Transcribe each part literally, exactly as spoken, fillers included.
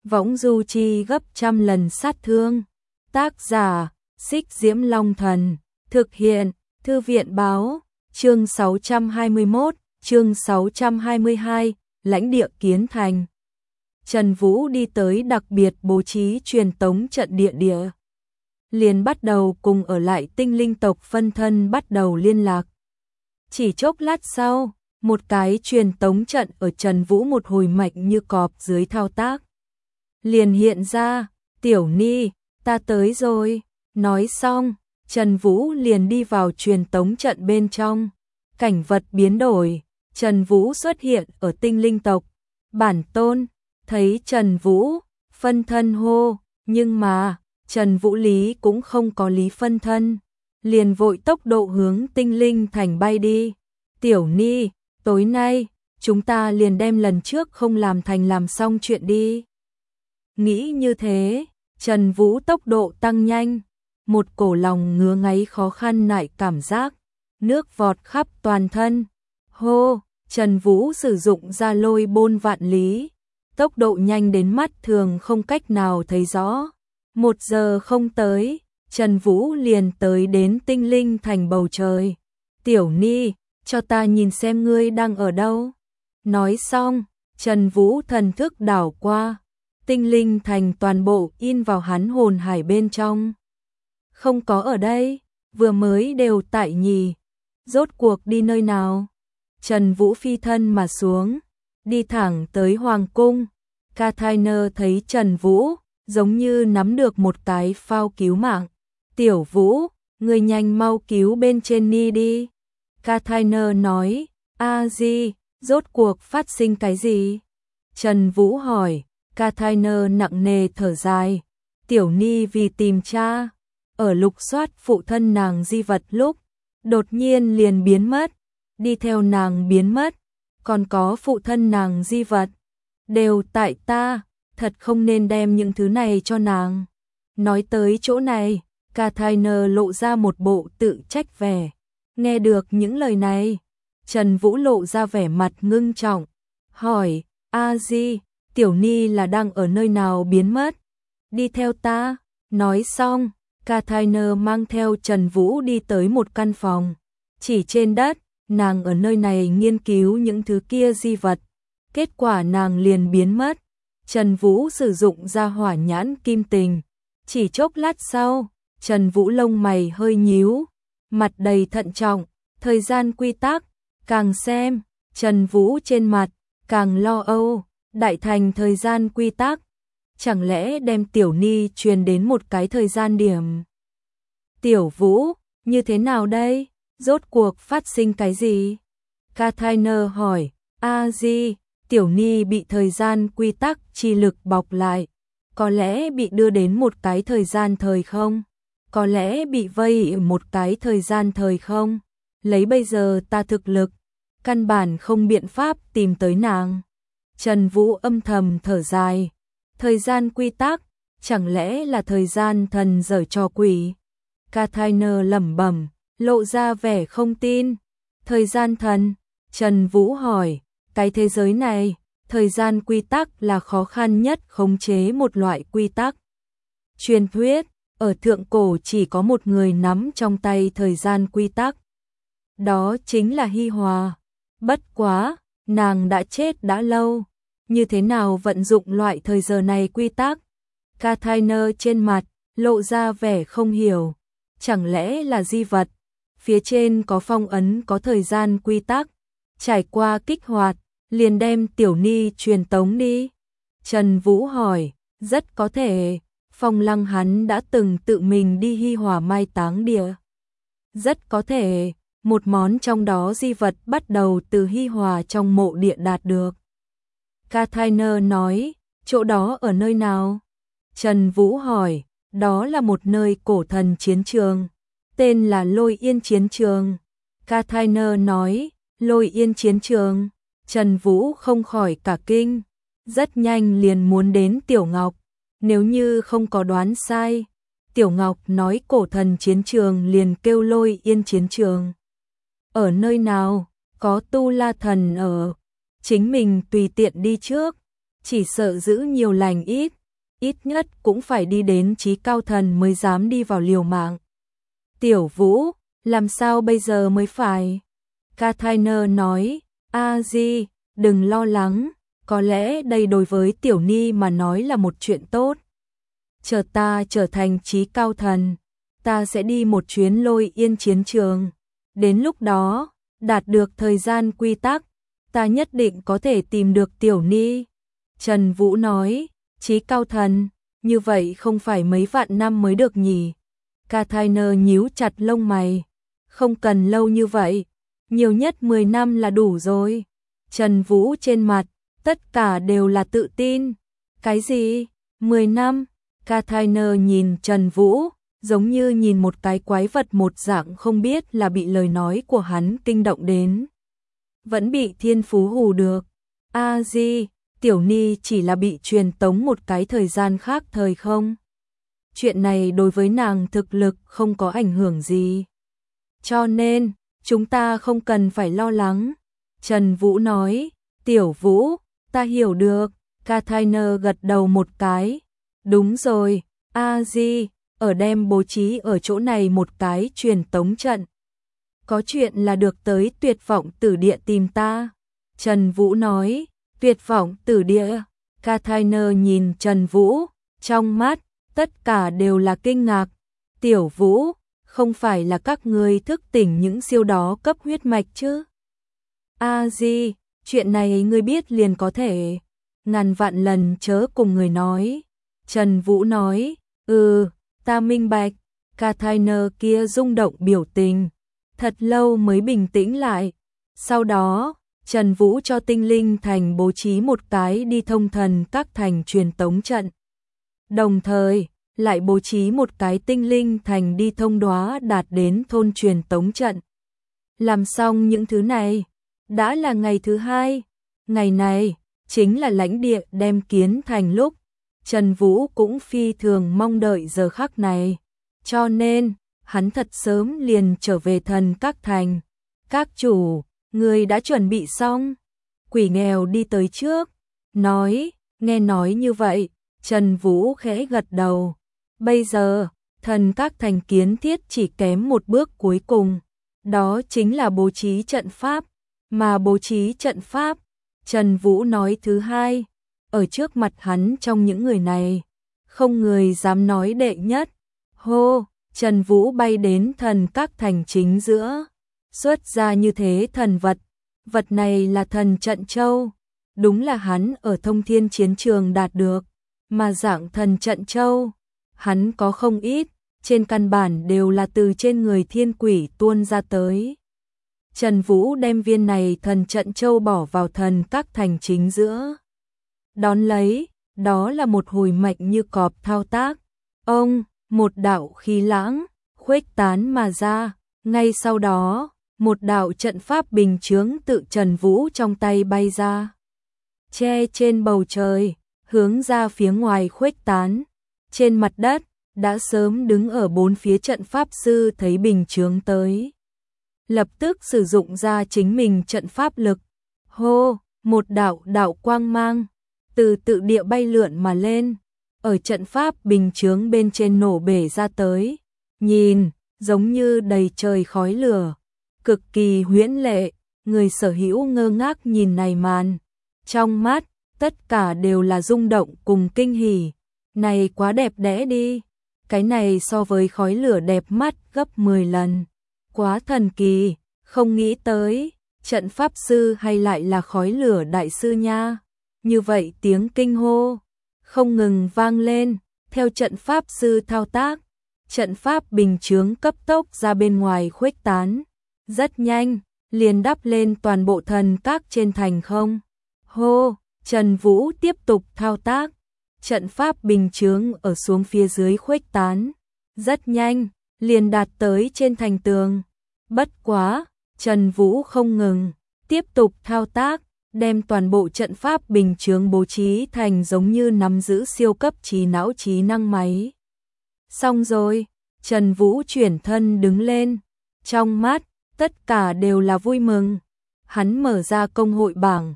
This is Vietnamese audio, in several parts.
võng du chi gấp trăm lần sát thương. Tác giả, Xích Diễm Long Thần. Thực hiện, Thư viện báo. Chương sáu trăm hai mươi mốt, chương sáu trăm hai mươi hai, lãnh địa Kiến Thành. Trần Vũ đi tới đặc biệt bố trí truyền tống trận địa địa. Liền bắt đầu cùng ở lại tinh linh tộc phân thân bắt đầu liên lạc. Chỉ chốc lát sau, một cái truyền tống trận ở Trần Vũ một hồi mạnh như cọp dưới thao tác. Liền hiện ra, Tiểu Ni, ta tới rồi. Nói xong, Trần Vũ liền đi vào truyền tống trận bên trong. Cảnh vật biến đổi, Trần Vũ xuất hiện ở tinh linh tộc. Bản tôn, thấy Trần Vũ, phân thân hô, nhưng mà, Trần Vũ Lý cũng không có lý phân thân. Liền vội tốc độ hướng tinh linh thành bay đi. Tiểu Ni, tối nay, chúng ta liền đem lần trước không làm thành làm xong chuyện đi. Nghĩ như thế, Trần Vũ tốc độ tăng nhanh. Một cổ lòng ngứa ngáy khó khăn nại cảm giác. Nước vọt khắp toàn thân. Hô, Trần Vũ sử dụng ra lôi bôn vạn lý. Tốc độ nhanh đến mắt thường không cách nào thấy rõ. Một giờ không tới, Trần Vũ liền tới đến tinh linh thành bầu trời. Tiểu Ni, cho ta nhìn xem ngươi đang ở đâu. Nói xong, Trần Vũ thần thức đảo qua. Tinh linh thành toàn bộ in vào hắn hồn hải bên trong. Không có ở đây, vừa mới đều tại nhì. Rốt cuộc đi nơi nào? Trần Vũ phi thân mà xuống, đi thẳng tới Hoàng cung. Cathainer thấy Trần Vũ, giống như nắm được một cái phao cứu mạng. Tiểu Vũ, người nhanh mau cứu bên trên Ni đi. Cathainer nói, a di, rốt cuộc phát sinh cái gì? Trần Vũ hỏi, Cathainer nặng nề thở dài. Tiểu Ni vì tìm cha, ở lục soát phụ thân nàng di vật lúc, đột nhiên liền biến mất. Đi theo nàng biến mất, còn có phụ thân nàng di vật. Đều tại ta, thật không nên đem những thứ này cho nàng. Nói tới chỗ này, Cathainer lộ ra một bộ tự trách vẻ. Nghe được những lời này, Trần Vũ lộ ra vẻ mặt ngưng trọng. Hỏi, a di, Tiểu Ni là đang ở nơi nào biến mất? Đi theo ta. Nói xong, Cathainer mang theo Trần Vũ đi tới một căn phòng. Chỉ trên đất, nàng ở nơi này nghiên cứu những thứ kia di vật. Kết quả nàng liền biến mất. Trần Vũ sử dụng ra hỏa nhãn kim tình. Chỉ chốc lát sau, Trần Vũ lông mày hơi nhíu, mặt đầy thận trọng. Thời gian quy tắc, càng xem, Trần Vũ trên mặt, càng lo âu. Đại thành thời gian quy tắc, chẳng lẽ đem Tiểu Ni truyền đến một cái thời gian điểm? Tiểu Vũ, như thế nào đây? Rốt cuộc phát sinh cái gì? Cathainer hỏi, a di, Tiểu Ni bị thời gian quy tắc chi lực bọc lại. Có lẽ bị đưa đến một cái thời gian thời không? Có lẽ bị vây ở một cái thời gian thời không? Lấy bây giờ ta thực lực, căn bản không biện pháp tìm tới nàng. Trần Vũ âm thầm thở dài. Thời gian quy tắc, chẳng lẽ là thời gian thần giở trò quỷ? Cathainer lẩm bẩm, lộ ra vẻ không tin. Thời gian thần? Trần Vũ hỏi, cái thế giới này, thời gian quy tắc là khó khăn nhất khống chế một loại quy tắc. Truyền thuyết, ở thượng cổ chỉ có một người nắm trong tay thời gian quy tắc. Đó chính là Hi Hòa. Bất quá, nàng đã chết đã lâu. Như thế nào vận dụng loại thời giờ này quy tắc? Cathainer trên mặt, lộ ra vẻ không hiểu. Chẳng lẽ là di vật? Phía trên có phong ấn có thời gian quy tắc. Trải qua kích hoạt, liền đem Tiểu Ni truyền tống đi. Trần Vũ hỏi, rất có thể, Phong Lăng hắn đã từng tự mình đi Hi Hòa mai táng địa. Rất có thể, một món trong đó di vật bắt đầu từ Hi Hòa trong mộ địa đạt được. Cathainer nói, chỗ đó ở nơi nào? Trần Vũ hỏi, đó là một nơi cổ thần chiến trường, tên là Lôi Yên chiến trường. Cathainer nói, Lôi Yên chiến trường. Trần Vũ không khỏi cả kinh, rất nhanh liền muốn đến Tiểu Ngọc. Nếu như không có đoán sai, Tiểu Ngọc nói cổ thần chiến trường liền kêu Lôi Yên chiến trường. Ở nơi nào, có Tu La thần ở, chính mình tùy tiện đi trước. chỉ sợ giữ nhiều lành ít, ít nhất cũng phải đi đến chí cao thần mới dám đi vào liều mạng. Tiểu Vũ, làm sao bây giờ mới phải? Kathiner nói, A Di, đừng lo lắng, có lẽ đây đối với Tiểu Ni mà nói là một chuyện tốt. Chờ ta trở thành chí cao thần, ta sẽ đi một chuyến Lôi Yên chiến trường. Đến lúc đó, đạt được thời gian quy tắc, ta nhất định có thể tìm được Tiểu Ni. Trần Vũ nói, chí cao thần, như vậy không phải mấy vạn năm mới được nhỉ? Kathiner nhíu chặt lông mày, không cần lâu như vậy, nhiều nhất mười năm là đủ rồi. Trần Vũ trên mặt, tất cả đều là tự tin. Cái gì? mười năm? Kathiner nhìn Trần Vũ, giống như nhìn một cái quái vật một dạng, không biết là bị lời nói của hắn kinh động đến, vẫn bị thiên phú hù được. A Di, Tiểu Ni chỉ là bị truyền tống một cái thời gian khác thời không. Chuyện này đối với nàng thực lực không có ảnh hưởng gì. Cho nên, chúng ta không cần phải lo lắng. Trần Vũ nói, Tiểu Vũ, ta hiểu được. Kathiner gật đầu một cái. Đúng rồi, A Di, ở đem bố trí ở chỗ này một cái truyền tống trận. Có chuyện là được tới Tuyệt Vọng Tử Địa tìm ta. Trần Vũ nói, Tuyệt Vọng Tử Địa. Kathiner nhìn Trần Vũ, trong mắt, tất cả đều là kinh ngạc. Tiểu Vũ, không phải là các ngươi thức tỉnh những siêu đó cấp huyết mạch chứ? A Di, chuyện này ngươi biết liền có thể. Ngàn vạn lần chớ cùng người nói. Trần Vũ nói, ừ, ta minh bạch. Kathiner kia rung động biểu tình, thật lâu mới bình tĩnh lại. Sau đó, Trần Vũ cho Tinh Linh Thành bố trí một cái đi thông thần các thành truyền tống trận. Đồng thời, lại bố trí một cái Tinh Linh Thành đi thông Đóa đạt đến thôn truyền tống trận. Làm xong những thứ này, đã là ngày thứ hai. Ngày này, chính là lãnh địa đem kiến thành lúc. Trần Vũ cũng phi thường mong đợi giờ khắc này. Cho nên, hắn thật sớm liền trở về thần các thành. Các chủ, người đã chuẩn bị xong. Quỷ nghèo đi tới trước, nói, nghe nói như vậy, Trần Vũ khẽ gật đầu. Bây giờ, thần các thành kiến thiết chỉ kém một bước cuối cùng. Đó chính là bố trí trận pháp. Mà bố trí trận pháp, Trần Vũ nói thứ hai, ở trước mặt hắn trong những người này, không người dám nói đệ nhất. Hô, Trần Vũ bay đến thần các thành chính giữa, xuất ra như thế thần vật. Vật này là thần trận châu, đúng là hắn ở Thông Thiên chiến trường đạt được, mà dạng thần trận châu, hắn có không ít, trên căn bản đều là từ trên người thiên quỷ tuôn ra tới. Trần Vũ đem viên này thần trận châu bỏ vào thần các thành chính giữa. Đón lấy, đó là một hồi mạch như cọp thao tác. Ông, một đạo khí lãng, khuếch tán mà ra. Ngay sau đó, một đạo trận pháp bình chướng tự Trần Vũ trong tay bay ra. Che trên bầu trời, hướng ra phía ngoài khuếch tán. Trên mặt đất, đã sớm đứng ở bốn phía trận pháp sư thấy bình chướng tới. Lập tức sử dụng ra chính mình trận pháp lực. Hô, một đạo đạo quang mang, từ tự địa bay lượn mà lên, ở trận pháp bình chướng bên trên nổ bể ra tới. Nhìn, giống như đầy trời khói lửa, cực kỳ huyễn lệ, người sở hữu ngơ ngác nhìn này màn. Trong mắt, tất cả đều là rung động cùng kinh hỉ. Này quá đẹp đẽ đi, cái này so với khói lửa đẹp mắt gấp mười lần. Quá thần kỳ, không nghĩ tới, trận pháp sư hay lại là khói lửa đại sư nha. Như vậy tiếng kinh hô không ngừng vang lên, theo trận pháp sư thao tác, trận pháp bình chướng cấp tốc ra bên ngoài khuếch tán. Rất nhanh, liền đắp lên toàn bộ thần các trên thành không. Hô, Trần Vũ tiếp tục thao tác, trận pháp bình chướng ở xuống phía dưới khuếch tán. Rất nhanh, liền đạt tới trên thành tường. Bất quá, Trần Vũ không ngừng, tiếp tục thao tác, đem toàn bộ trận pháp bình chướng bố trí thành giống như nắm giữ siêu cấp trí não trí năng máy. Xong rồi, Trần Vũ chuyển thân đứng lên, trong mắt, tất cả đều là vui mừng. Hắn mở ra công hội bảng,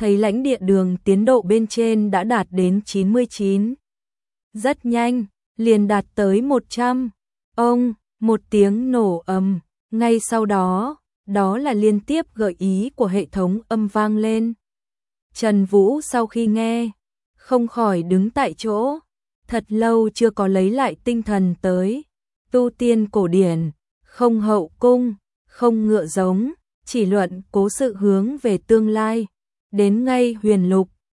thấy lãnh địa đường tiến độ bên trên đã đạt đến chín mươi chín. Rất nhanh, liền đạt tới một trăm. Ông, một tiếng nổ ầm, ngay sau đó, đó là liên tiếp gợi ý của hệ thống âm vang lên. Trần Vũ sau khi nghe, không khỏi đứng tại chỗ, thật lâu chưa có lấy lại tinh thần tới. Tu tiên cổ điển, không hậu cung, không ngựa giống, chỉ luận cố sự hướng về tương lai. Đến ngay huyền lục,